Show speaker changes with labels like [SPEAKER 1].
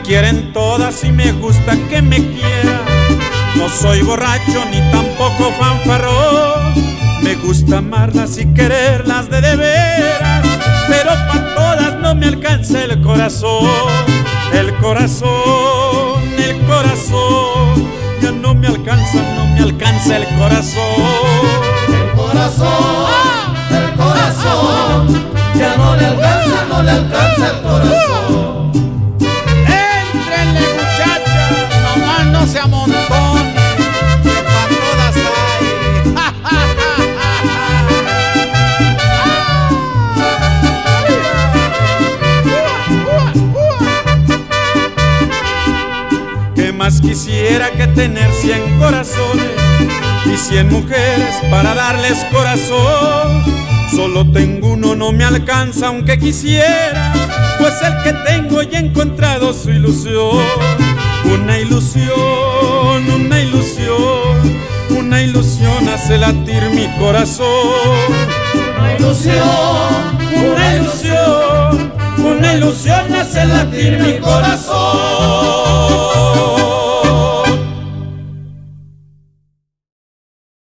[SPEAKER 1] quieren todas y me gusta que me quieran. No soy borracho ni tampoco fanfarrón. Me gusta amarlas y quererlas de veras, pero pa' todas no me alcanza el corazón. El corazón, el corazón, ya no me alcanza, no me alcanza el corazón.
[SPEAKER 2] El corazón, ya no le alcanza, no le alcanza el corazón.
[SPEAKER 1] Éntrenle, muchachas, nomás no se amontonen, que pa' todas hay. ¿Qué más quisiera que tener 100 corazones y 100 mujeres para darles corazón? Solo tengo uno, no me alcanza aunque quisiera, pues el que tengo ya he encontrado su ilusión. Una ilusión, una ilusión, una ilusión hace latir mi corazón.
[SPEAKER 2] Una ilusión,
[SPEAKER 1] Una ilusión, una ilusión hace latir mi corazón.